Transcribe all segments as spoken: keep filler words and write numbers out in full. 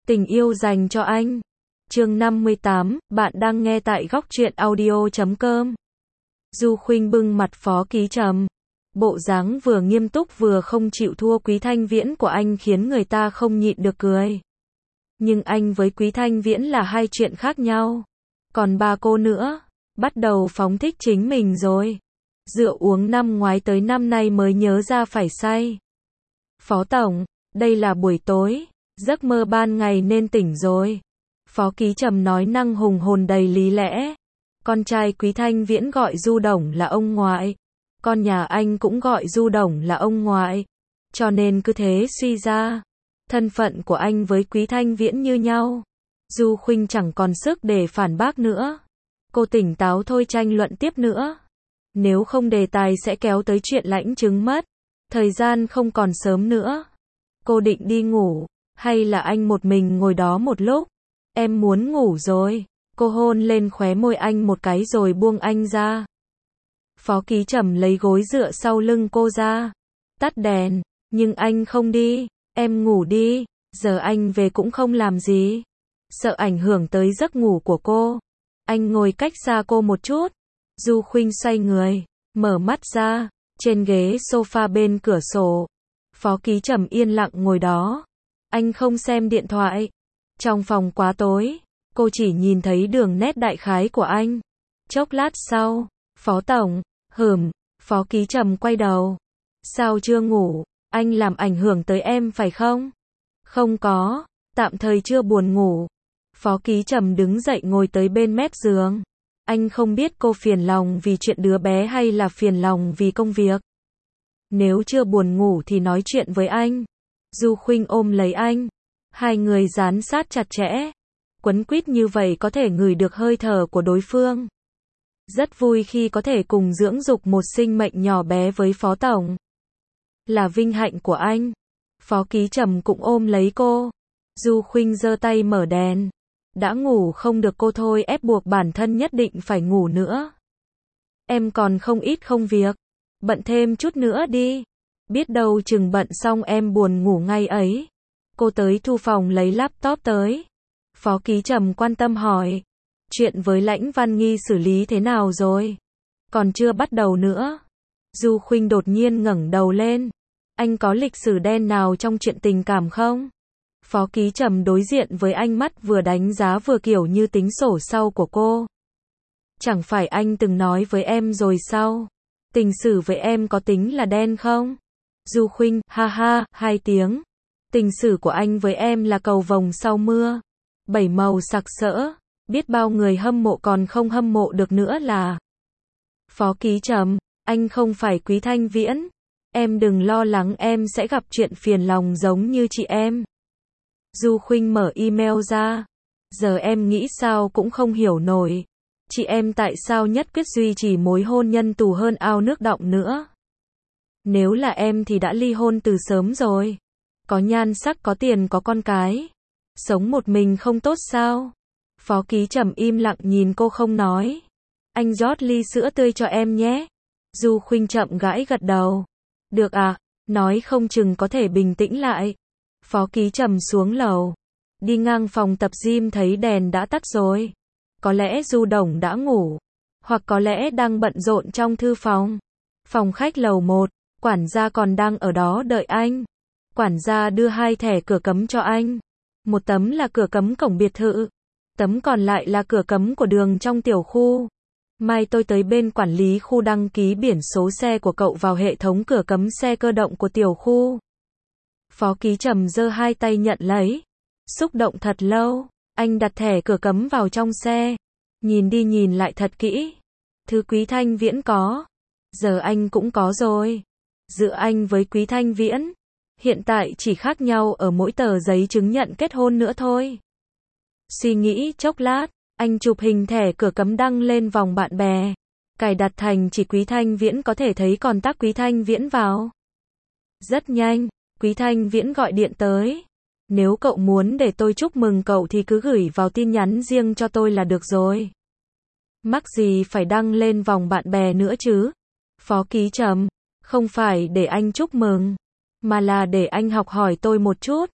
Tình yêu dành cho anh. Chương năm mươi tám, bạn đang nghe tại góc truyện audio chấm com. Du Khuynh bưng mặt Phó Ký Trầm. Bộ dáng vừa nghiêm túc vừa không chịu thua Quý Thanh Viễn của anh khiến người ta không nhịn được cười. Nhưng anh với Quý Thanh Viễn là hai chuyện khác nhau. Còn ba cô nữa, bắt đầu phóng thích chính mình rồi. Rượu uống năm ngoái tới năm nay mới nhớ ra phải say. Phó Tổng, đây là buổi tối, giấc mơ ban ngày nên tỉnh rồi. Phó Ký Trầm nói năng hùng hồn đầy lý lẽ. Con trai Quý Thanh Viễn gọi Du Đồng là ông ngoại. Con nhà anh cũng gọi Du Đồng là ông ngoại. Cho nên cứ thế suy ra, thân phận của anh với Quý Thanh Viễn như nhau. Du Khuynh chẳng còn sức để phản bác nữa. Cô tỉnh táo thôi tranh luận tiếp nữa. Nếu không đề tài sẽ kéo tới chuyện lãnh chứng mất. Thời gian không còn sớm nữa. Cô định đi ngủ, hay là anh một mình ngồi đó một lúc? Em muốn ngủ rồi. Cô hôn lên khóe môi anh một cái rồi buông anh ra. Phó Ký Trầm lấy gối dựa sau lưng cô ra. Tắt đèn, nhưng anh không đi. Em ngủ đi, giờ anh về cũng không làm gì. Sợ ảnh hưởng tới giấc ngủ của cô. Anh ngồi cách xa cô một chút. Du Khuynh xoay người, mở mắt ra, trên ghế sofa bên cửa sổ. Phó Ký Trầm yên lặng ngồi đó. Anh không xem điện thoại. Trong phòng quá tối, cô chỉ nhìn thấy đường nét đại khái của anh. Chốc lát sau, Phó Tổng, hừm, Phó Ký Trầm quay đầu. Sao chưa ngủ, anh làm ảnh hưởng tới em phải không? Không có, tạm thời chưa buồn ngủ. Phó Ký Trầm đứng dậy ngồi tới bên mép giường. Anh không biết cô phiền lòng vì chuyện đứa bé hay là phiền lòng vì công việc. Nếu chưa buồn ngủ thì nói chuyện với anh. Du Khuynh ôm lấy anh. Hai người dán sát chặt chẽ. Quấn quýt như vậy có thể ngửi được hơi thở của đối phương. Rất vui khi có thể cùng dưỡng dục một sinh mệnh nhỏ bé với Phó Tổng. Là vinh hạnh của anh. Phó Ký Trầm cũng ôm lấy cô. Du Khuynh giơ tay mở đèn. Đã ngủ không được cô thôi ép buộc bản thân nhất định phải ngủ nữa. Em còn không ít không việc. Bận thêm chút nữa đi. Biết đâu chừng bận xong em buồn ngủ ngay ấy. Cô tới thư phòng lấy laptop tới. Phó Ký Trầm quan tâm hỏi. Chuyện với Lãnh Văn Nghi xử lý thế nào rồi? Còn chưa bắt đầu nữa. Du Khuynh đột nhiên ngẩng đầu lên. Anh có lịch sử đen nào trong chuyện tình cảm không? Phó Ký Trầm đối diện với anh mắt vừa đánh giá vừa kiểu như tính sổ sau của cô. Chẳng phải anh từng nói với em rồi sao? Tình sử với em có tính là đen không? Du Khuynh, ha ha, hai tiếng. Tình sử của anh với em là cầu vồng sau mưa. Bảy màu sặc sỡ. Biết bao người hâm mộ còn không hâm mộ được nữa là. Phó Ký Trầm, anh không phải Quý Thanh Viễn. Em đừng lo lắng em sẽ gặp chuyện phiền lòng giống như chị em. Du Khuynh mở email ra. Giờ em nghĩ sao cũng không hiểu nổi. Chị em tại sao nhất quyết duy trì mối hôn nhân tù hơn ao nước đọng nữa. Nếu là em thì đã ly hôn từ sớm rồi. Có nhan sắc có tiền có con cái. Sống một mình không tốt sao? Phó Ký Trầm im lặng nhìn cô không nói. Anh rót ly sữa tươi cho em nhé. Du Khuynh chậm gãi gật đầu. Được à, nói không chừng có thể bình tĩnh lại. Phó Ký Trầm xuống lầu. Đi ngang phòng tập gym thấy đèn đã tắt rồi. Có lẽ Du Đồng đã ngủ. Hoặc có lẽ đang bận rộn trong thư phòng. Phòng khách lầu một, quản gia còn đang ở đó đợi anh. Quản gia đưa hai thẻ cửa cấm cho anh. Một tấm là cửa cấm cổng biệt thự. Tấm còn lại là cửa cấm của đường trong tiểu khu. Mai tôi tới bên quản lý khu đăng ký biển số xe của cậu vào hệ thống cửa cấm xe cơ động của tiểu khu. Phó Ký Trầm giơ hai tay nhận lấy. Xúc động thật lâu. Anh đặt thẻ cửa cấm vào trong xe. Nhìn đi nhìn lại thật kỹ. Thứ Quý Thanh Viễn có. Giờ anh cũng có rồi. Giữa anh với Quý Thanh Viễn. Hiện tại chỉ khác nhau ở mỗi tờ giấy chứng nhận kết hôn nữa thôi. Suy nghĩ chốc lát. Anh chụp hình thẻ cửa cấm đăng lên vòng bạn bè. Cài đặt thành chỉ Quý Thanh Viễn có thể thấy còn tag Quý Thanh Viễn vào. Rất nhanh, Quý Thanh Viễn gọi điện tới. Nếu cậu muốn để tôi chúc mừng cậu thì cứ gửi vào tin nhắn riêng cho tôi là được rồi. Mắc gì phải đăng lên vòng bạn bè nữa chứ? Phó Ký Trầm, không phải để anh chúc mừng, mà là để anh học hỏi tôi một chút.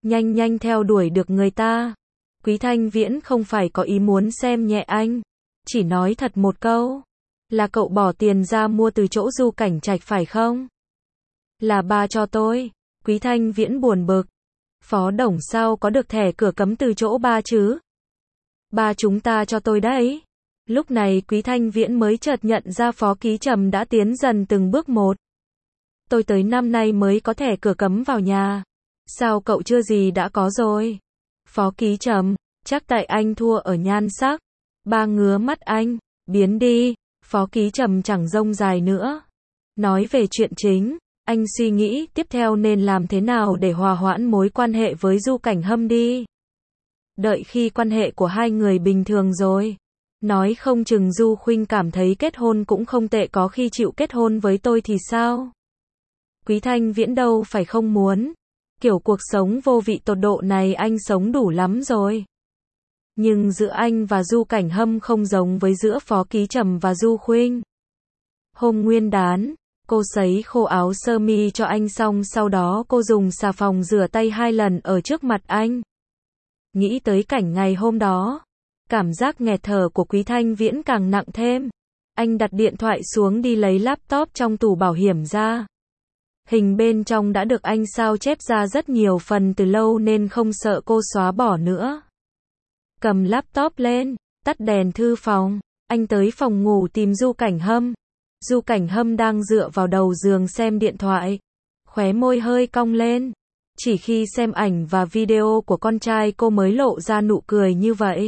nhanh nhanh theo đuổi được người ta. Quý Thanh Viễn không phải có ý muốn xem nhẹ anh, chỉ nói thật một câu, là cậu bỏ tiền ra mua từ chỗ Du Cảnh Trạch phải không? Là ba cho tôi. Quý Thanh Viễn buồn bực. Phó Đồng sao có được thẻ cửa cấm từ chỗ ba chứ? Ba chúng ta cho tôi đấy. Lúc này Quý Thanh Viễn mới chợt nhận ra Phó Ký Trầm đã tiến dần từng bước một. Tôi tới năm nay mới có thẻ cửa cấm vào nhà. Sao cậu chưa gì đã có rồi? Phó Ký Trầm, chắc tại anh thua ở nhan sắc. Ba ngứa mắt anh, biến đi. Phó Ký Trầm chẳng rông dài nữa. Nói về chuyện chính, anh suy nghĩ tiếp theo nên làm thế nào để hòa hoãn mối quan hệ với Du Cảnh Hâm đi. Đợi khi quan hệ của hai người bình thường rồi, nói không chừng Du Khuynh cảm thấy kết hôn cũng không tệ, có khi chịu kết hôn với tôi thì sao? Quý Thanh Viễn đâu phải không muốn. Kiểu cuộc sống vô vị tột độ này anh sống đủ lắm rồi. Nhưng giữa anh và Du Cảnh Hâm không giống với giữa Phó Ký Trầm và Du Khuynh. Hôm Nguyên đán, cô sấy khô áo sơ mi cho anh xong sau đó cô dùng xà phòng rửa tay hai lần ở trước mặt anh. Nghĩ tới cảnh ngày hôm đó, cảm giác nghẹt thở của Quý Thanh Viễn càng nặng thêm. Anh đặt điện thoại xuống đi lấy laptop trong tủ bảo hiểm ra. Hình bên trong đã được anh sao chép ra rất nhiều phần từ lâu nên không sợ cô xóa bỏ nữa. Cầm laptop lên, tắt đèn thư phòng, anh tới phòng ngủ tìm Du Cảnh Hâm. Du Cảnh Hâm đang dựa vào đầu giường xem điện thoại, khóe môi hơi cong lên. Chỉ khi xem ảnh và video của con trai cô mới lộ ra nụ cười như vậy.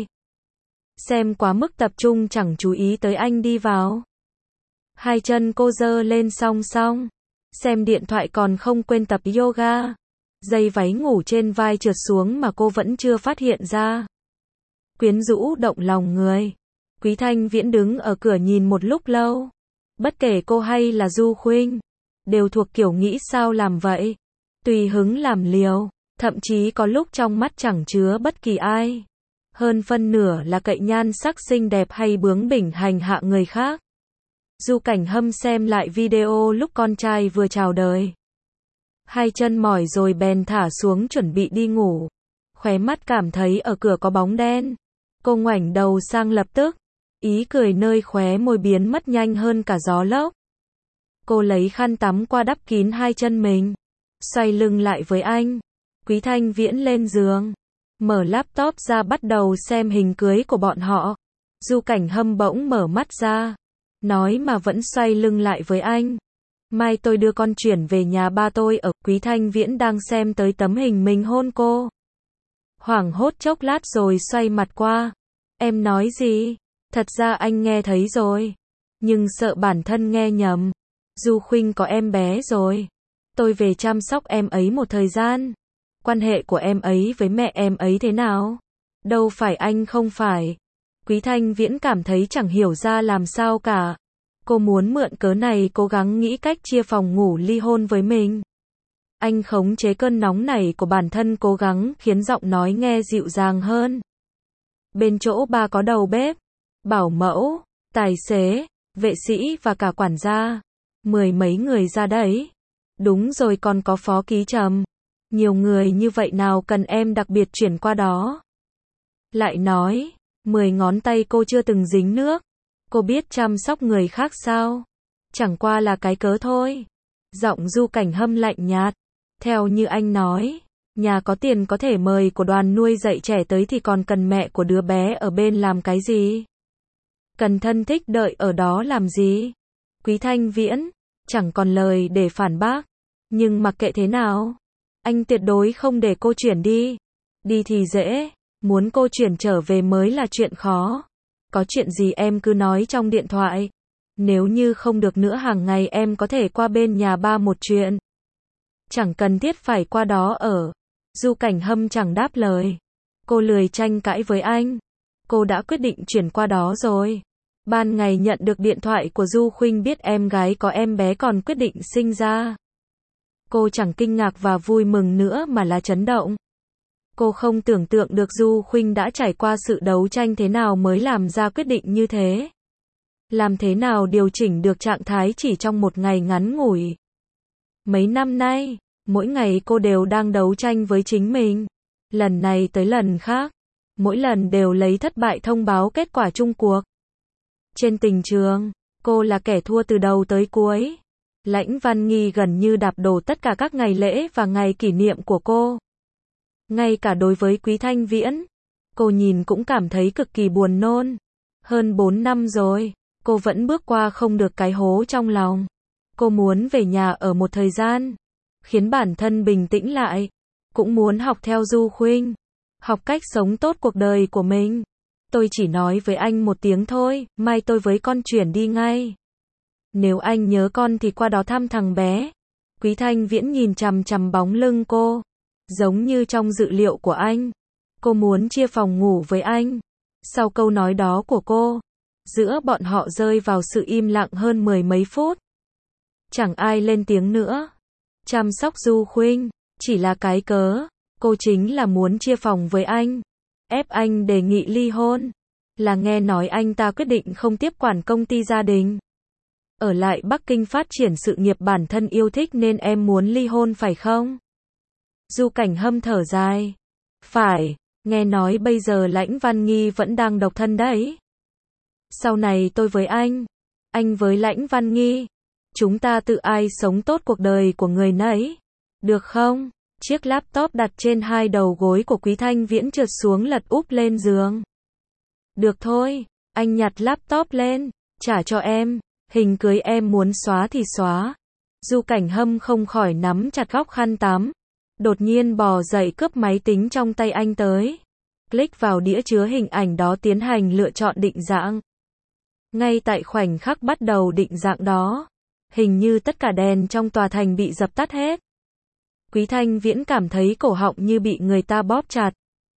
Xem quá mức tập trung chẳng chú ý tới anh đi vào. Hai chân cô giơ lên song song, xem điện thoại còn không quên tập yoga. Dây váy ngủ trên vai trượt xuống mà cô vẫn chưa phát hiện ra. Quyến rũ động lòng người. Quý Thanh Viễn đứng ở cửa nhìn một lúc lâu. Bất kể cô hay là Du Khuynh, đều thuộc kiểu nghĩ sao làm vậy. Tùy hứng làm liều, thậm chí có lúc trong mắt chẳng chứa bất kỳ ai. Hơn phân nửa là cậy nhan sắc xinh đẹp hay bướng bỉnh hành hạ người khác. Du Cảnh Hâm xem lại video lúc con trai vừa chào đời. Hai chân mỏi rồi bèn thả xuống chuẩn bị đi ngủ. Khóe mắt cảm thấy ở cửa có bóng đen. Cô ngoảnh đầu sang lập tức. Ý cười nơi khóe môi biến mất nhanh hơn cả gió lốc. Cô lấy khăn tắm qua đắp kín hai chân mình. Xoay lưng lại với anh. Quý Thanh Viễn lên giường. Mở laptop ra bắt đầu xem hình cưới của bọn họ. Du Cảnh Hâm bỗng mở mắt ra. Nói mà vẫn xoay lưng lại với anh. Mai tôi đưa con chuyển về nhà ba tôi ở. Quý Thanh Viễn đang xem tới tấm hình mình hôn cô. Hoảng hốt chốc lát rồi xoay mặt qua. Em nói gì? Thật ra anh nghe thấy rồi. Nhưng sợ bản thân nghe nhầm. Du Khuynh có em bé rồi. Tôi về chăm sóc em ấy một thời gian. Quan hệ của em ấy với mẹ em ấy thế nào? Đâu phải anh không phải. Quý Thanh Viễn cảm thấy chẳng hiểu ra làm sao cả. Cô muốn mượn cớ này cố gắng nghĩ cách chia phòng ngủ ly hôn với mình. Anh khống chế cơn nóng này của bản thân, cố gắng khiến giọng nói nghe dịu dàng hơn. Bên chỗ ba có đầu bếp, bảo mẫu, tài xế, vệ sĩ và cả quản gia. Mười mấy người ra đấy. Đúng rồi, còn có Phó Ký Trầm. Nhiều người như vậy nào cần em đặc biệt chuyển qua đó. Lại nói, mười ngón tay cô chưa từng dính nước. Cô biết chăm sóc người khác sao? Chẳng qua là cái cớ thôi. Giọng Du Cảnh Hâm lạnh nhạt. Theo như anh nói, nhà có tiền có thể mời của đoàn nuôi dạy trẻ tới thì còn cần mẹ của đứa bé ở bên làm cái gì? Cần thân thích đợi ở đó làm gì? Quý Thanh Viễn chẳng còn lời để phản bác. Nhưng mặc kệ thế nào, anh tuyệt đối không để cô chuyển đi. Đi thì dễ, muốn cô chuyển trở về mới là chuyện khó. Có chuyện gì em cứ nói trong điện thoại. Nếu như không được nữa hàng ngày em có thể qua bên nhà ba một chuyện. Chẳng cần thiết phải qua đó ở. Du Cảnh Hâm chẳng đáp lời. Cô lười tranh cãi với anh. Cô đã quyết định chuyển qua đó rồi. Ban ngày nhận được điện thoại của Du Khuynh biết em gái có em bé còn quyết định sinh ra. Cô chẳng kinh ngạc và vui mừng nữa mà là chấn động. Cô không tưởng tượng được Du Khuynh đã trải qua sự đấu tranh thế nào mới làm ra quyết định như thế. Làm thế nào điều chỉnh được trạng thái chỉ trong một ngày ngắn ngủi. Mấy năm nay, Mỗi ngày cô đều đang đấu tranh với chính mình. Lần này tới lần khác. Mỗi lần đều lấy thất bại thông báo kết quả chung cuộc. Trên tình trường, cô là kẻ thua từ đầu tới cuối. Lãnh Văn Nghi gần như đạp đổ tất cả các ngày lễ và ngày kỷ niệm của cô. Ngay cả đối với Quý Thanh Viễn, cô nhìn cũng cảm thấy cực kỳ buồn nôn. Hơn bốn năm rồi, cô vẫn bước qua không được cái hố trong lòng. Cô muốn về nhà ở một thời gian, khiến bản thân bình tĩnh lại. Cũng muốn học theo Du Khuynh, học cách sống tốt cuộc đời của mình. Tôi chỉ nói với anh một tiếng thôi, mai tôi với con chuyển đi ngay. Nếu anh nhớ con thì qua đó thăm thằng bé. Quý Thanh Viễn nhìn chằm chằm bóng lưng cô. Giống như trong dự liệu của anh. Cô muốn chia phòng ngủ với anh. Sau câu nói đó của cô, giữa bọn họ rơi vào sự im lặng hơn mười mấy phút. Chẳng ai lên tiếng nữa. Chăm sóc Du Khuynh, chỉ là cái cớ. Cô chính là muốn chia phòng với anh. Ép anh đề nghị ly hôn. Là nghe nói anh ta quyết định không tiếp quản công ty gia đình. Ở lại Bắc Kinh phát triển sự nghiệp bản thân yêu thích nên em muốn ly hôn phải không? Du Cảnh Hâm thở dài. Phải, nghe nói bây giờ Lãnh Văn Nghi vẫn đang độc thân đấy. Sau này tôi với anh, anh với Lãnh Văn Nghi, chúng ta tự ai sống tốt cuộc đời của người nấy. Được không? Chiếc laptop đặt trên hai đầu gối của Quý Thanh Viễn trượt xuống lật úp lên giường. Được thôi, anh nhặt laptop lên, trả cho em. Hình cưới em muốn xóa thì xóa. Du Cảnh Hâm không khỏi nắm chặt góc khăn tắm. Đột nhiên bò dậy cướp máy tính trong tay anh tới. Click vào đĩa chứa hình ảnh đó tiến hành lựa chọn định dạng. Ngay tại khoảnh khắc bắt đầu định dạng đó, hình như tất cả đèn trong tòa thành bị dập tắt hết. Quý Thanh Viễn cảm thấy cổ họng như bị người ta bóp chặt.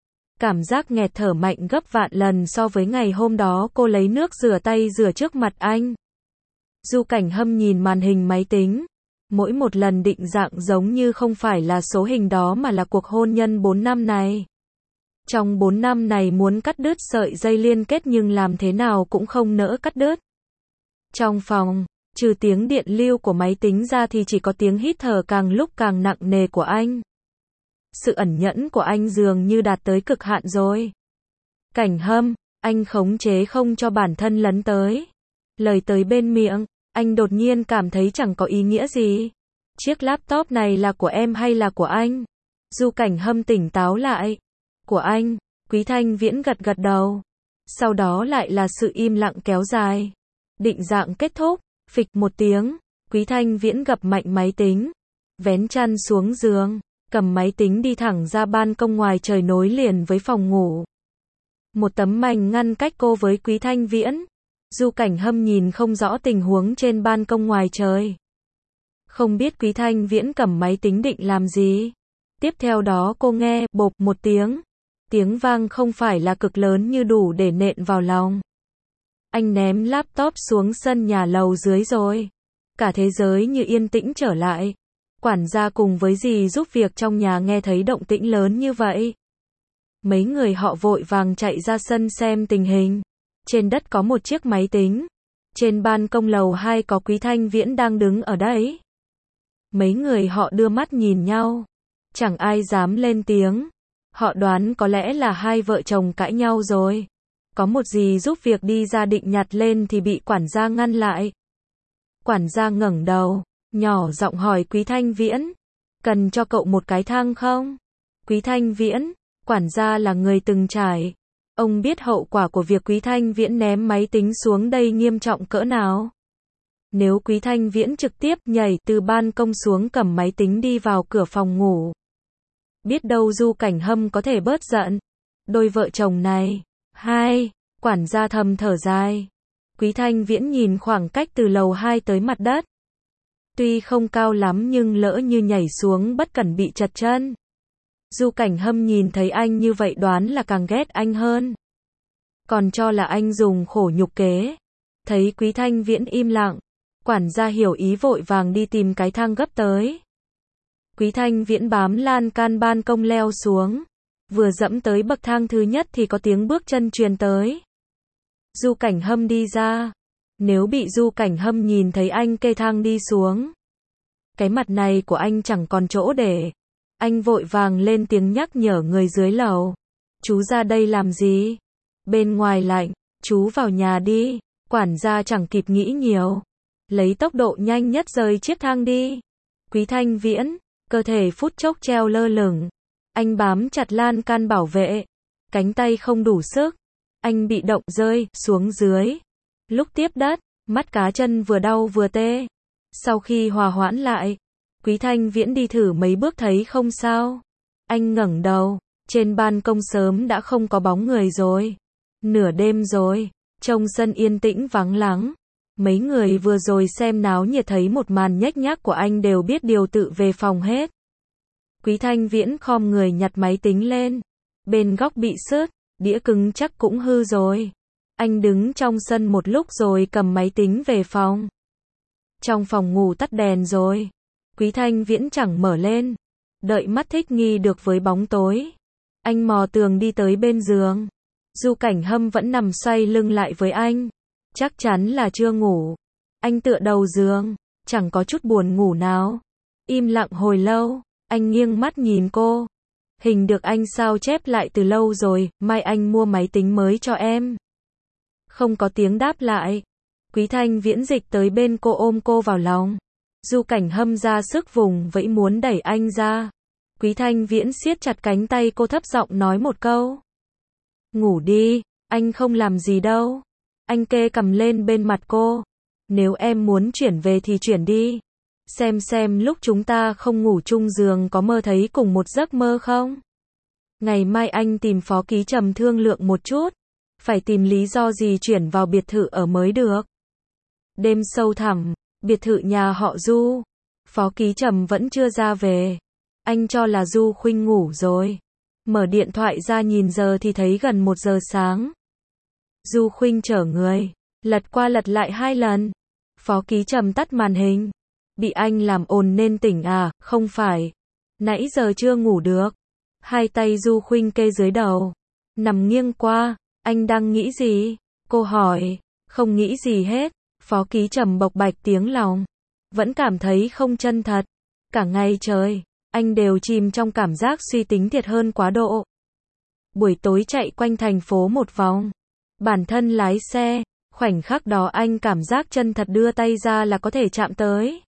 Cảm giác nghẹt thở mạnh gấp vạn lần so với ngày hôm đó cô lấy nước rửa tay rửa trước mặt anh. Du Cảnh Hâm nhìn màn hình máy tính. Mỗi một lần định dạng giống như không phải là số hình đó mà là cuộc hôn nhân bốn năm này. Trong bốn năm này muốn cắt đứt sợi dây liên kết nhưng làm thế nào cũng không nỡ cắt đứt. Trong phòng, trừ tiếng điện lưu của máy tính ra thì chỉ có tiếng hít thở càng lúc càng nặng nề của anh. Sự ẩn nhẫn của anh dường như đạt tới cực hạn rồi. Cảnh Hâm, anh khống chế không cho bản thân lấn tới. Lời tới bên miệng, anh đột nhiên cảm thấy chẳng có ý nghĩa gì. Chiếc laptop này là của em hay là của anh? Du Cảnh Hâm tỉnh táo lại. Của anh. Quý Thanh Viễn gật gật đầu. Sau đó lại là sự im lặng kéo dài. Định dạng kết thúc. Phịch một tiếng. Quý Thanh Viễn gập mạnh máy tính. Vén chăn xuống giường. Cầm máy tính đi thẳng ra ban công ngoài trời nối liền với phòng ngủ. Một tấm mảnh ngăn cách cô với Quý Thanh Viễn. Du Cảnh Hâm nhìn không rõ tình huống trên ban công ngoài trời. Không biết Quý Thanh Viễn cầm máy tính định làm gì. Tiếp theo đó cô nghe bộp một tiếng. Tiếng vang không phải là cực lớn như đủ để nện vào lòng. Anh ném laptop xuống sân nhà lầu dưới rồi. Cả thế giới như yên tĩnh trở lại. Quản gia cùng với dì giúp việc trong nhà nghe thấy động tĩnh lớn như vậy. Mấy người họ vội vàng chạy ra sân xem tình hình. Trên đất có một chiếc máy tính. Trên ban công lầu hai có Quý Thanh Viễn đang đứng ở đấy. Mấy người họ đưa mắt nhìn nhau. Chẳng ai dám lên tiếng. Họ đoán có lẽ là hai vợ chồng cãi nhau rồi. Có một dì giúp việc đi ra định nhặt lên thì bị quản gia ngăn lại. Quản gia ngẩng đầu, nhỏ giọng hỏi Quý Thanh Viễn. Cần cho cậu một cái thang không? Quý Thanh Viễn, quản gia là người từng trải. Ông biết hậu quả của việc Quý Thanh Viễn ném máy tính xuống đây nghiêm trọng cỡ nào. Nếu Quý Thanh Viễn trực tiếp nhảy từ ban công xuống cầm máy tính đi vào cửa phòng ngủ. Biết đâu Du Cảnh Hâm có thể bớt giận. Đôi vợ chồng này. Hai, quản gia thầm thở dài. Quý Thanh Viễn nhìn khoảng cách từ lầu hai tới mặt đất. Tuy không cao lắm nhưng lỡ như nhảy xuống bất cẩn bị trật chân. Du Cảnh Hâm nhìn thấy anh như vậy đoán là càng ghét anh hơn. Còn cho là anh dùng khổ nhục kế. Thấy Quý Thanh Viễn im lặng. Quản gia hiểu ý vội vàng đi tìm cái thang gấp tới. Quý Thanh Viễn bám lan can ban công leo xuống. Vừa dẫm tới bậc thang thứ nhất thì có tiếng bước chân truyền tới. Du Cảnh Hâm đi ra. Nếu bị Du Cảnh Hâm nhìn thấy anh kê thang đi xuống. Cái mặt này của anh chẳng còn chỗ để. Anh vội vàng lên tiếng nhắc nhở người dưới lầu. Chú ra đây làm gì? Bên ngoài lạnh, chú vào nhà đi. Quản gia chẳng kịp nghĩ nhiều. Lấy tốc độ nhanh nhất rời chiếc thang đi. Quý Thanh Viễn, cơ thể phút chốc treo lơ lửng. Anh bám chặt lan can bảo vệ. Cánh tay không đủ sức. Anh bị động rơi xuống dưới. Lúc tiếp đất, mắt cá chân vừa đau vừa tê. Sau khi hòa hoãn lại, Quý Thanh Viễn đi thử mấy bước thấy không sao. Anh ngẩng đầu, trên ban công sớm đã không có bóng người rồi. Nửa đêm rồi, trông sân yên tĩnh vắng lắng. Mấy người vừa rồi xem náo nhiệt thấy một màn nhếch nhác của anh đều biết điều tự về phòng hết. Quý Thanh Viễn khom người nhặt máy tính lên. Bên góc bị xước, đĩa cứng chắc cũng hư rồi. Anh đứng trong sân một lúc rồi cầm máy tính về phòng. Trong phòng ngủ tắt đèn rồi. Quý Thanh Viễn chẳng mở lên. Đợi mắt thích nghi được với bóng tối. Anh mò tường đi tới bên giường. Du Cảnh Hâm vẫn nằm xoay lưng lại với anh. Chắc chắn là chưa ngủ. Anh tựa đầu giường, chẳng có chút buồn ngủ nào. Im lặng hồi lâu, anh nghiêng mắt nhìn cô. Hình được anh sao chép lại từ lâu rồi, mai anh mua máy tính mới cho em. Không có tiếng đáp lại. Quý Thanh Viễn dịch tới bên cô ôm cô vào lòng. Du Cảnh Hâm ra sức vùng vẫy muốn đẩy anh ra. Quý Thanh Viễn siết chặt cánh tay cô thấp giọng nói một câu. Ngủ đi, anh không làm gì đâu. Anh kê cầm lên bên mặt cô. Nếu em muốn chuyển về thì chuyển đi. Xem xem lúc chúng ta không ngủ chung giường có mơ thấy cùng một giấc mơ không? Ngày mai anh tìm Phó Ký Trầm thương lượng một chút. Phải tìm lý do gì chuyển vào biệt thự ở mới được. Đêm sâu thẳm, biệt thự nhà họ Du. Phó Ký Trầm vẫn chưa ra về. Anh cho là Du Khuynh ngủ rồi. Mở điện thoại ra nhìn giờ thì thấy gần một giờ sáng. Du Khuynh chở người, lật qua lật lại hai lần. Phó Ký Trầm tắt màn hình. Bị anh làm ồn nên tỉnh à, không phải. Nãy giờ chưa ngủ được. Hai tay Du Khuynh kê dưới đầu. Nằm nghiêng qua, anh đang nghĩ gì? Cô hỏi, không nghĩ gì hết. Phó Ký Trầm bộc bạch tiếng lòng. Vẫn cảm thấy không chân thật. Cả ngày trời, anh đều chìm trong cảm giác suy tính thiệt hơn quá độ. Buổi tối chạy quanh thành phố một vòng. Bản thân lái xe, khoảnh khắc đó anh cảm giác chân thật đưa tay ra là có thể chạm tới.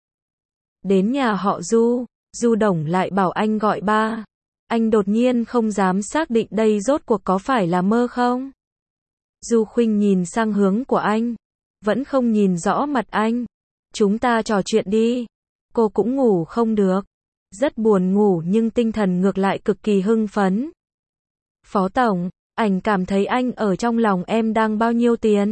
Đến nhà họ Du, Du Đồng lại bảo anh gọi ba. Anh đột nhiên không dám xác định đây rốt cuộc có phải là mơ không. Du Khuynh nhìn sang hướng của anh, vẫn không nhìn rõ mặt anh. Chúng ta trò chuyện đi. Cô cũng ngủ không được. Rất buồn ngủ nhưng tinh thần ngược lại cực kỳ hưng phấn. Phó Tổng, ảnh cảm thấy anh ở trong lòng em đang bao nhiêu tiền?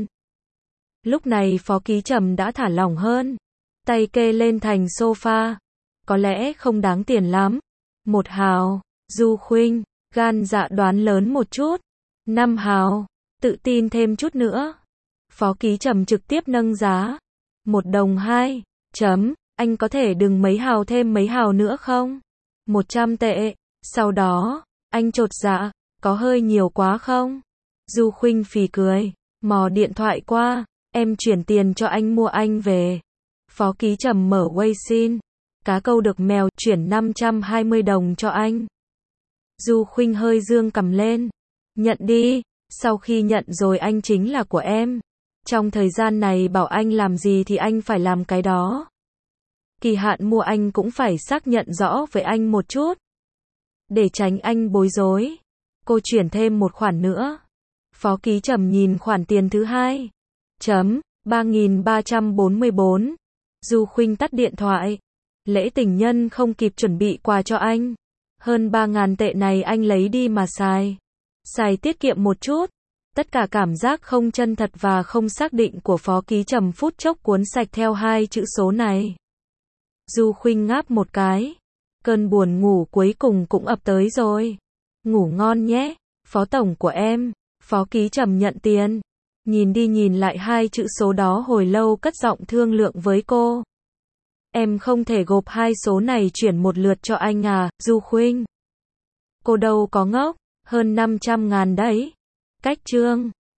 Lúc này Phó Ký Trầm đã thả lỏng hơn. Tay kê lên thành sofa. Có lẽ không đáng tiền lắm. Một hào. Du Khuynh, gan dạ đoán lớn một chút. Năm hào. Tự tin thêm chút nữa. Phó Ký Trầm trực tiếp nâng giá. Một đồng hai. Chấm. Anh có thể đừng mấy hào thêm mấy hào nữa không? Một trăm tệ. Sau đó, anh chột dạ. Có hơi nhiều quá không? Du Khuynh phì cười. Mò điện thoại qua. Em chuyển tiền cho anh mua anh về. Phó Ký Trầm mở Weixin. Cá câu được mèo chuyển năm trăm hai mươi đồng cho anh. Du Khuynh hơi dương cầm lên. Nhận đi. Sau khi nhận rồi anh chính là của em. Trong thời gian này bảo anh làm gì thì anh phải làm cái đó. Kỳ hạn mua anh cũng phải xác nhận rõ với anh một chút. Để tránh anh bối rối. Cô chuyển thêm một khoản nữa. Phó Ký Trầm nhìn khoản tiền thứ hai. Chấm, ba nghìn ba trăm bốn mươi bốn. Du Khuynh tắt điện thoại. Lễ tình nhân không kịp chuẩn bị quà cho anh. Hơn ba ngàn tệ này anh lấy đi mà xài. Xài tiết kiệm một chút. Tất cả cảm giác không chân thật và không xác định của Phó Ký Trầm phút chốc cuốn sạch theo hai chữ số này. Du Khuynh ngáp một cái. Cơn buồn ngủ cuối cùng cũng ập tới rồi. Ngủ ngon nhé, Phó Tổng của em. Phó Ký Trầm nhận tiền. Nhìn đi nhìn lại hai chữ số đó hồi lâu cất giọng thương lượng với cô. Em không thể gộp hai số này chuyển một lượt cho anh à, Du Khuynh. Cô đâu có ngốc, hơn năm trăm ngàn đấy. Cách trương.